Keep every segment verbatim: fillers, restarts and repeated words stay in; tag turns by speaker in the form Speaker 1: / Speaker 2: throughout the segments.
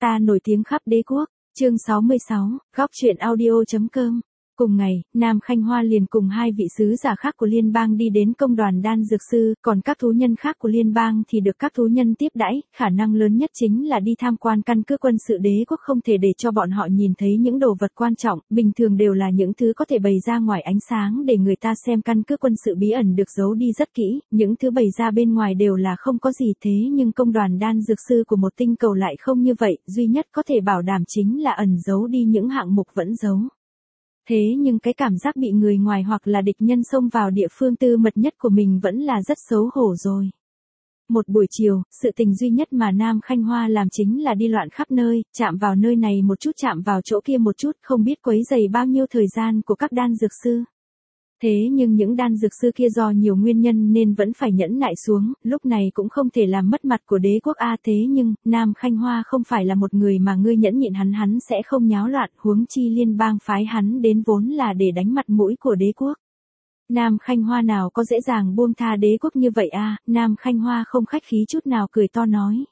Speaker 1: Ta nổi tiếng khắp đế quốc. Chương sáu mươi sáu, góc truyện audio.com. Cùng ngày, Nam Khanh Hoa liền cùng hai vị sứ giả khác của liên bang đi đến công đoàn đan dược sư, còn các thú nhân khác của liên bang thì được các thú nhân tiếp đãi, khả năng lớn nhất chính là đi tham quan căn cứ quân sự đế quốc, không thể để cho bọn họ nhìn thấy những đồ vật quan trọng, bình thường đều là những thứ có thể bày ra ngoài ánh sáng để người ta xem. Căn cứ quân sự bí ẩn được giấu đi rất kỹ, những thứ bày ra bên ngoài đều là không có gì, thế nhưng công đoàn đan dược sư của một tinh cầu lại không như vậy, duy nhất có thể bảo đảm chính là ẩn giấu đi những hạng mục vẫn giấu. Thế nhưng cái cảm giác bị người ngoài hoặc là địch nhân xông vào địa phương tư mật nhất của mình vẫn là rất xấu hổ rồi. Một buổi chiều, sự tình duy nhất mà Nam Khanh Hoa làm chính là đi loạn khắp nơi, chạm vào nơi này một chút chạm vào chỗ kia một chút, không biết quấy rầy bao nhiêu thời gian của các đan dược sư. Thế nhưng những đan dược sư kia do nhiều nguyên nhân nên vẫn phải nhẫn nại xuống, lúc này cũng không thể làm mất mặt của đế quốc a. Thế nhưng, Nam Khanh Hoa không phải là một người mà ngươi nhẫn nhịn hắn hắn sẽ không nháo loạn, huống chi liên bang phái hắn đến vốn là để đánh mặt mũi của đế quốc. Nam Khanh Hoa nào có dễ dàng buông tha đế quốc như vậy a. Nam Khanh Hoa không khách khí chút nào cười to nói.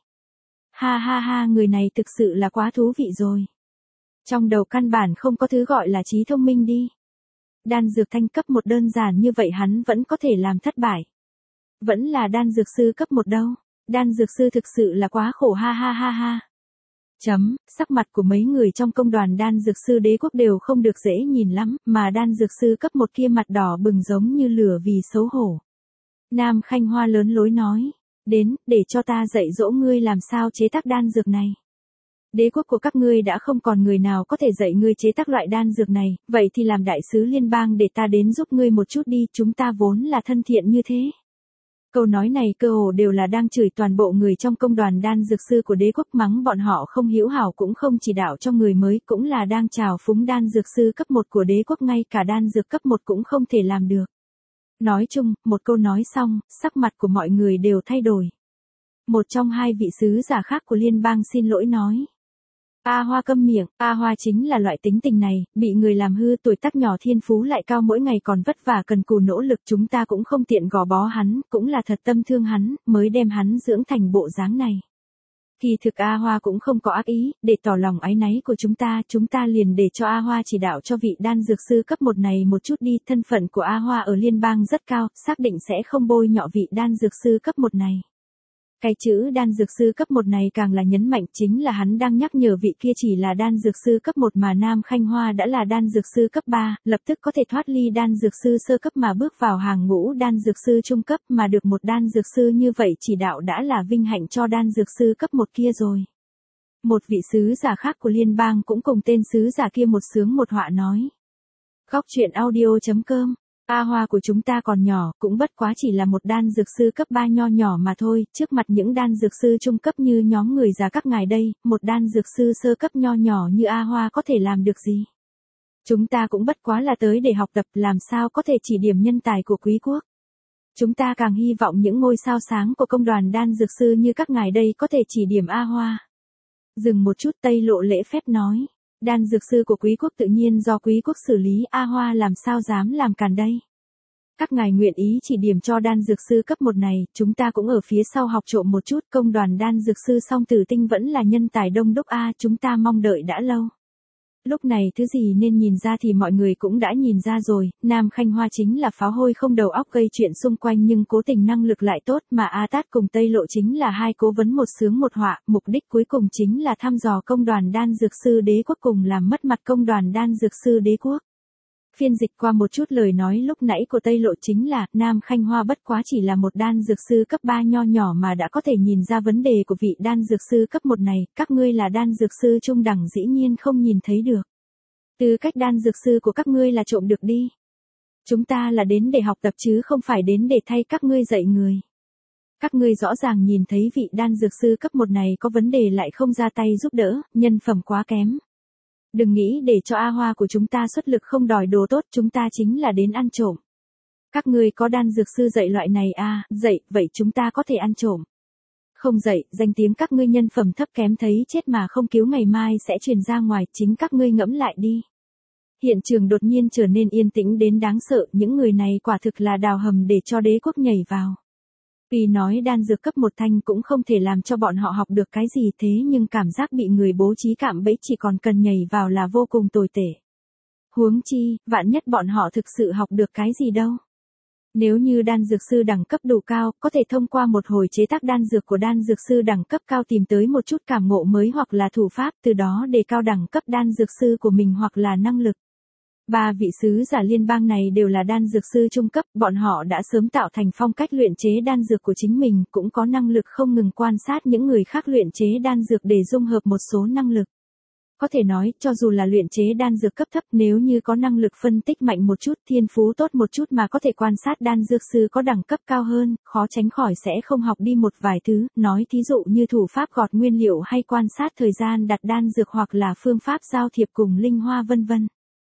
Speaker 1: Ha ha ha, người này thực sự là quá thú vị rồi. Trong đầu căn bản không có thứ gọi là trí thông minh đi. Đan dược thanh cấp một đơn giản như vậy hắn vẫn có thể làm thất bại. Vẫn là đan dược sư cấp một đâu. Đan dược sư thực sự là quá khổ, ha ha ha ha. Chấm, sắc mặt của mấy người trong công đoàn đan dược sư đế quốc đều không được dễ nhìn lắm, mà đan dược sư cấp một kia mặt đỏ bừng giống như lửa vì xấu hổ. Nam Khanh Hoa lớn lối nói, đến, để cho ta dạy dỗ ngươi làm sao chế tác đan dược này. Đế quốc của các ngươi đã không còn người nào có thể dạy ngươi chế tác loại đan dược này, vậy thì làm đại sứ liên bang để ta đến giúp ngươi một chút đi, chúng ta vốn là thân thiện như thế. Câu nói này cơ hồ đều là đang chửi toàn bộ người trong công đoàn đan dược sư của đế quốc, mắng bọn họ không hữu hảo cũng không chỉ đạo cho người mới, cũng là đang trào phúng đan dược sư cấp một của đế quốc, ngay cả đan dược cấp một cũng không thể làm được. Nói chung, một câu nói xong, sắc mặt của mọi người đều thay đổi. Một trong hai vị sứ giả khác của liên bang xin lỗi nói. A Hoa câm miệng, A Hoa chính là loại tính tình này, bị người làm hư, tuổi tác nhỏ thiên phú lại cao, mỗi ngày còn vất vả cần cù nỗ lực, chúng ta cũng không tiện gò bó hắn, cũng là thật tâm thương hắn, mới đem hắn dưỡng thành bộ dáng này. Kỳ thực A Hoa cũng không có ác ý, để tỏ lòng áy náy của chúng ta, chúng ta liền để cho A Hoa chỉ đạo cho vị đan dược sư cấp một này một chút đi, thân phận của A Hoa ở liên bang rất cao, xác định sẽ không bôi nhọ vị đan dược sư cấp một này. Cái chữ đan dược sư cấp một này càng là nhấn mạnh, chính là hắn đang nhắc nhở vị kia chỉ là đan dược sư cấp một mà Nam Khanh Hoa đã là đan dược sư cấp ba, lập tức có thể thoát ly đan dược sư sơ cấp mà bước vào hàng ngũ đan dược sư trung cấp, mà được một đan dược sư như vậy chỉ đạo đã là vinh hạnh cho đan dược sư cấp một kia rồi. Một vị sứ giả khác của liên bang cũng cùng tên sứ giả kia một sướng một họa nói. Góc truyện audio.com. A Hoa của chúng ta còn nhỏ, cũng bất quá chỉ là một đan dược sư cấp ba nho nhỏ mà thôi, trước mặt những đan dược sư trung cấp như nhóm người già các ngài đây, một đan dược sư sơ cấp nho nhỏ như A Hoa có thể làm được gì? Chúng ta cũng bất quá là tới để học tập, làm sao có thể chỉ điểm nhân tài của quý quốc. Chúng ta càng hy vọng những ngôi sao sáng của công đoàn đan dược sư như các ngài đây có thể chỉ điểm A Hoa. Dừng một chút, Tây Lộ lễ phép nói. Đan dược sư của quý quốc tự nhiên do quý quốc xử lý, A Hoa làm sao dám làm càn đây. Các ngài nguyện ý chỉ điểm cho đan dược sư cấp một này, chúng ta cũng ở phía sau học trộm một chút, công đoàn đan dược sư song tử tinh vẫn là nhân tài đông đúc a, chúng ta mong đợi đã lâu. Lúc này thứ gì nên nhìn ra thì mọi người cũng đã nhìn ra rồi, Nam Khanh Hoa chính là pháo hôi không đầu óc gây chuyện xung quanh nhưng cố tình năng lực lại tốt, mà A Tát cùng Tây Lộ chính là hai cố vấn một sướng một họa, mục đích cuối cùng chính là thăm dò công đoàn đan dược sư đế quốc cùng làm mất mặt công đoàn đan dược sư đế quốc. Phiên dịch qua một chút lời nói lúc nãy của Tây Lộ chính là, Nam Khanh Hoa bất quá chỉ là một đan dược sư cấp ba nho nhỏ mà đã có thể nhìn ra vấn đề của vị đan dược sư cấp một này, các ngươi là đan dược sư trung đẳng dĩ nhiên không nhìn thấy được. Tư cách đan dược sư của các ngươi là trộm được đi. Chúng ta là đến để học tập chứ không phải đến để thay các ngươi dạy người. Các ngươi rõ ràng nhìn thấy vị đan dược sư cấp một này có vấn đề lại không ra tay giúp đỡ, nhân phẩm quá kém. Đừng nghĩ để cho A Hoa của chúng ta xuất lực không đòi đồ tốt, chúng ta chính là đến ăn trộm. Các ngươi có đan dược sư dạy loại này à, dạy, vậy chúng ta có thể ăn trộm. Không dạy, danh tiếng các ngươi nhân phẩm thấp kém thấy chết mà không cứu ngày mai sẽ truyền ra ngoài, chính các ngươi ngẫm lại đi. Hiện trường đột nhiên trở nên yên tĩnh đến đáng sợ, những người này quả thực là đào hầm để cho đế quốc nhảy vào. Vì nói đan dược cấp một thanh cũng không thể làm cho bọn họ học được cái gì thế nhưng cảm giác bị người bố trí cạm bẫy chỉ còn cần nhảy vào là vô cùng tồi tệ. Huống chi, vạn nhất bọn họ thực sự học được cái gì đâu. Nếu như đan dược sư đẳng cấp đủ cao, có thể thông qua một hồi chế tác đan dược của đan dược sư đẳng cấp cao tìm tới một chút cảm ngộ mới hoặc là thủ pháp, từ đó đề cao đẳng cấp đan dược sư của mình hoặc là năng lực. Ba vị sứ giả liên bang này đều là đan dược sư trung cấp, bọn họ đã sớm tạo thành phong cách luyện chế đan dược của chính mình, cũng có năng lực không ngừng quan sát những người khác luyện chế đan dược để dung hợp một số năng lực. Có thể nói, cho dù là luyện chế đan dược cấp thấp nếu như có năng lực phân tích mạnh một chút, thiên phú tốt một chút mà có thể quan sát đan dược sư có đẳng cấp cao hơn, khó tránh khỏi sẽ không học đi một vài thứ, nói thí dụ như thủ pháp gọt nguyên liệu hay quan sát thời gian đặt đan dược hoặc là phương pháp giao thiệp cùng linh hoa vân vân.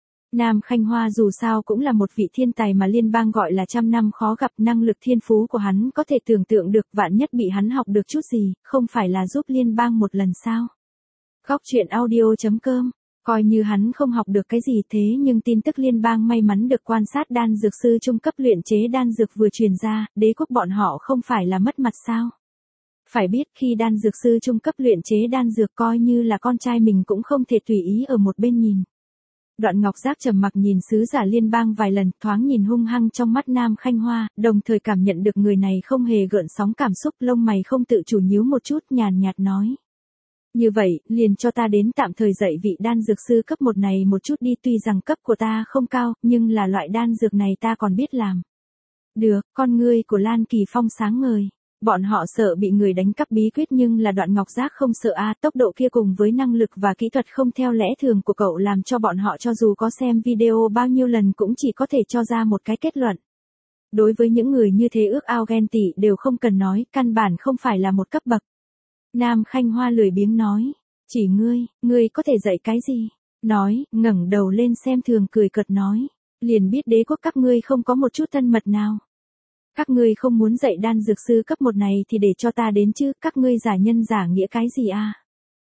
Speaker 1: Nam Khanh Hoa dù sao cũng là một vị thiên tài mà liên bang gọi là trăm năm khó gặp, năng lực thiên phú của hắn có thể tưởng tượng được, vạn nhất bị hắn học được chút gì, không phải là giúp liên bang một lần sao. Góc truyện audio chấm com, coi như hắn không học được cái gì thế nhưng tin tức liên bang may mắn được quan sát đan dược sư trung cấp luyện chế đan dược vừa truyền ra, đế quốc bọn họ không phải là mất mặt sao. Phải biết khi đan dược sư trung cấp luyện chế đan dược coi như là con trai mình cũng không thể tùy ý ở một bên nhìn. Đoạn Ngọc Giác trầm mặc nhìn sứ giả liên bang vài lần, thoáng nhìn hung hăng trong mắt Nam Khanh Hoa, đồng thời cảm nhận được người này không hề gợn sóng cảm xúc, lông mày không tự chủ nhíu một chút, nhàn nhạt nói. Như vậy, liền cho ta đến tạm thời dạy vị đan dược sư cấp một này một chút đi, tuy rằng cấp của ta không cao, nhưng là loại đan dược này ta còn biết làm. Được, con ngươi của Lan Kỳ Phong sáng ngời. Bọn họ sợ bị người đánh cắp bí quyết nhưng là Đoạn Ngọc Giác không sợ a, tốc độ kia cùng với năng lực và kỹ thuật không theo lẽ thường của cậu làm cho bọn họ cho dù có xem video bao nhiêu lần cũng chỉ có thể cho ra một cái kết luận. Đối với những người như thế ước ao ghen tị đều không cần nói, căn bản không phải là một cấp bậc. Nam Khanh Hoa lười biếng nói, chỉ ngươi, ngươi có thể dạy cái gì? Nói, ngẩng đầu lên xem thường cười cợt nói, liền biết đế quốc các ngươi không có một chút thân mật nào. Các ngươi không muốn dạy đan dược sư cấp một này thì để cho ta đến chứ, các ngươi giả nhân giả nghĩa cái gì à?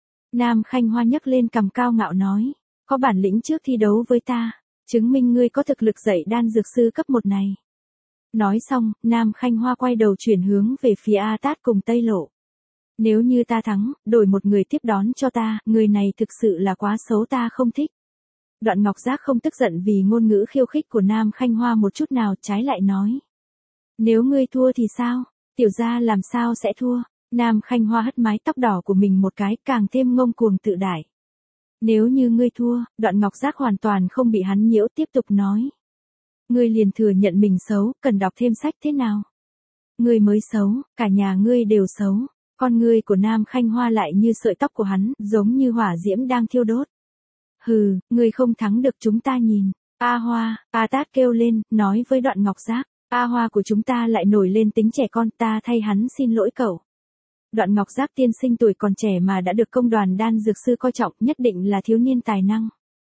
Speaker 1: Nam Khanh Hoa nhấc lên cằm cao ngạo nói, có bản lĩnh trước thi đấu với ta, chứng minh ngươi có thực lực dạy đan dược sư cấp một này. Nói xong, Nam Khanh Hoa quay đầu chuyển hướng về phía A Tát cùng Tây Lộ. Nếu như ta thắng, đổi một người tiếp đón cho ta, người này thực sự là quá xấu ta không thích. Đoạn Ngọc Giác không tức giận vì ngôn ngữ khiêu khích của Nam Khanh Hoa một chút nào, trái lại nói. Nếu ngươi thua thì sao? Tiểu gia làm sao sẽ thua? Nam Khanh Hoa hất mái tóc đỏ của mình một cái, càng thêm ngông cuồng tự đại. Nếu như ngươi thua, Đoạn Ngọc Giác hoàn toàn không bị hắn nhiễu, tiếp tục nói. Ngươi liền thừa nhận mình xấu, cần đọc thêm sách thế nào? Ngươi mới xấu, cả nhà ngươi đều xấu. Con ngươi của Nam Khanh Hoa lại như sợi tóc của hắn, giống như hỏa diễm đang thiêu đốt. Hừ, ngươi không thắng được chúng ta nhìn. A Hoa, A Tát kêu lên, nói với Đoạn Ngọc Giác. A Hoa của chúng ta lại nổi lên tính trẻ con, ta thay hắn xin lỗi cậu. Đoạn Ngọc Giác tiên sinh tuổi còn trẻ mà đã được công đoàn đan dược sư coi trọng, nhất định là thiếu niên tài năng.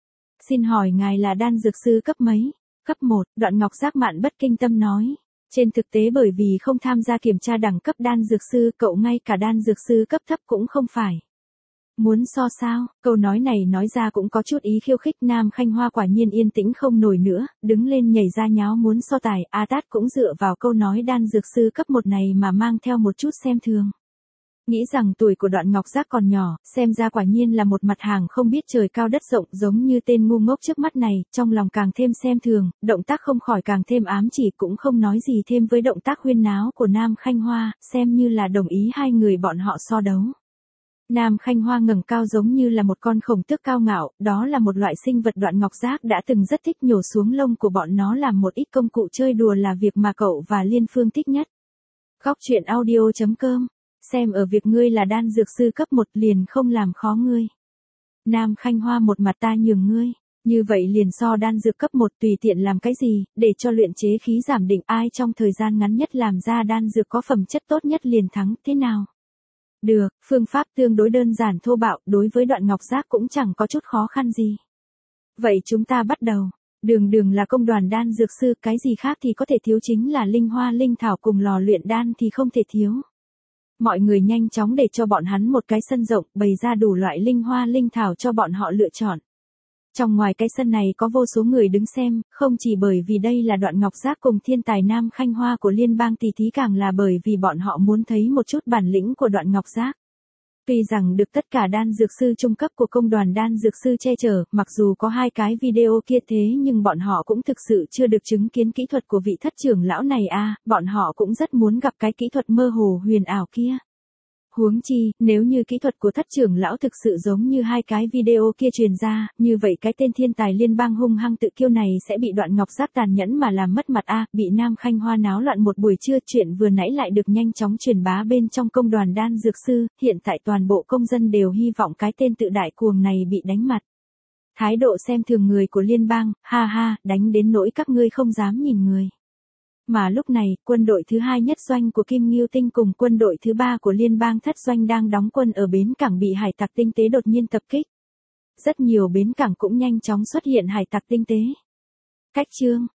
Speaker 1: Xin hỏi ngài là đan dược sư cấp mấy? Cấp một, Đoạn Ngọc Giác mạn bất kinh tâm nói. Trên thực tế bởi vì không tham gia kiểm tra đẳng cấp đan dược sư, cậu ngay cả đan dược sư cấp thấp cũng không phải. Muốn so sao, câu nói này nói ra cũng có chút ý khiêu khích. Nam Khanh Hoa quả nhiên yên tĩnh không nổi nữa, đứng lên nhảy ra nháo muốn so tài. A Tát cũng dựa vào câu nói đan dược sư cấp một này mà mang theo một chút xem thường. Nghĩ rằng tuổi của Đoạn Ngọc Giác còn nhỏ, xem ra quả nhiên là một mặt hàng không biết trời cao đất rộng, giống như tên ngu ngốc trước mắt này, trong lòng càng thêm xem thường, động tác không khỏi càng thêm ám chỉ, cũng không nói gì thêm với động tác huyên náo của Nam Khanh Hoa, xem như là đồng ý hai người bọn họ so đấu. Nam Khanh Hoa ngẩng cao giống như là một con khổng tước cao ngạo, đó là một loại sinh vật Đoạn Ngọc Giác đã từng rất thích nhổ xuống lông của bọn nó làm một ít công cụ chơi đùa là việc mà cậu và Liên Phương thích nhất. Góc truyện audio chấm com, xem ở việc ngươi là đan dược sư cấp một liền không làm khó ngươi. Nam Khanh Hoa một mặt ta nhường ngươi, như vậy liền so đan dược cấp một tùy tiện làm cái gì, để cho luyện chế khí giảm định ai trong thời gian ngắn nhất làm ra đan dược có phẩm chất tốt nhất liền thắng, thế nào? Được, phương pháp tương đối đơn giản thô bạo, đối với Đoạn Ngọc Giác cũng chẳng có chút khó khăn gì. Vậy chúng ta bắt đầu. Đường đường là công đoàn đan dược sư, cái gì khác thì có thể thiếu, chính là linh hoa linh thảo cùng lò luyện đan thì không thể thiếu. Mọi người nhanh chóng để cho bọn hắn một cái sân rộng, bày ra đủ loại linh hoa linh thảo cho bọn họ lựa chọn. Trong ngoài cái sân này có vô số người đứng xem, không chỉ bởi vì đây là Đoạn Ngọc Giác cùng thiên tài Nam Khanh Hoa của liên bang tỷ thí, càng là bởi vì bọn họ muốn thấy một chút bản lĩnh của Đoạn Ngọc Giác. Tuy rằng được tất cả đan dược sư trung cấp của công đoàn đan dược sư che chở, mặc dù có hai cái video kia thế nhưng bọn họ cũng thực sự chưa được chứng kiến kỹ thuật của vị thất trưởng lão này a, bọn họ cũng rất muốn gặp cái kỹ thuật mơ hồ huyền ảo kia. Huống chi, nếu như kỹ thuật của thất trưởng lão thực sự giống như hai cái video kia truyền ra, như vậy cái tên thiên tài liên bang hung hăng tự kiêu này sẽ bị Đoạn Ngọc Giác tàn nhẫn mà làm mất mặt a, bị Nam Khanh Hoa náo loạn một buổi trưa, chuyện vừa nãy lại được nhanh chóng truyền bá bên trong công đoàn đan dược sư, hiện tại toàn bộ công dân đều hy vọng cái tên tự đại cuồng này bị đánh mặt. Thái độ xem thường người của liên bang, ha ha, đánh đến nỗi các ngươi không dám nhìn người. Mà lúc này, quân đội thứ hai nhất doanh của Kim Ngưu Tinh cùng quân đội thứ ba của liên bang thất doanh đang đóng quân ở bến cảng bị hải tặc tinh tế đột nhiên tập kích. Rất nhiều bến cảng cũng nhanh chóng xuất hiện hải tặc tinh tế. Cách chương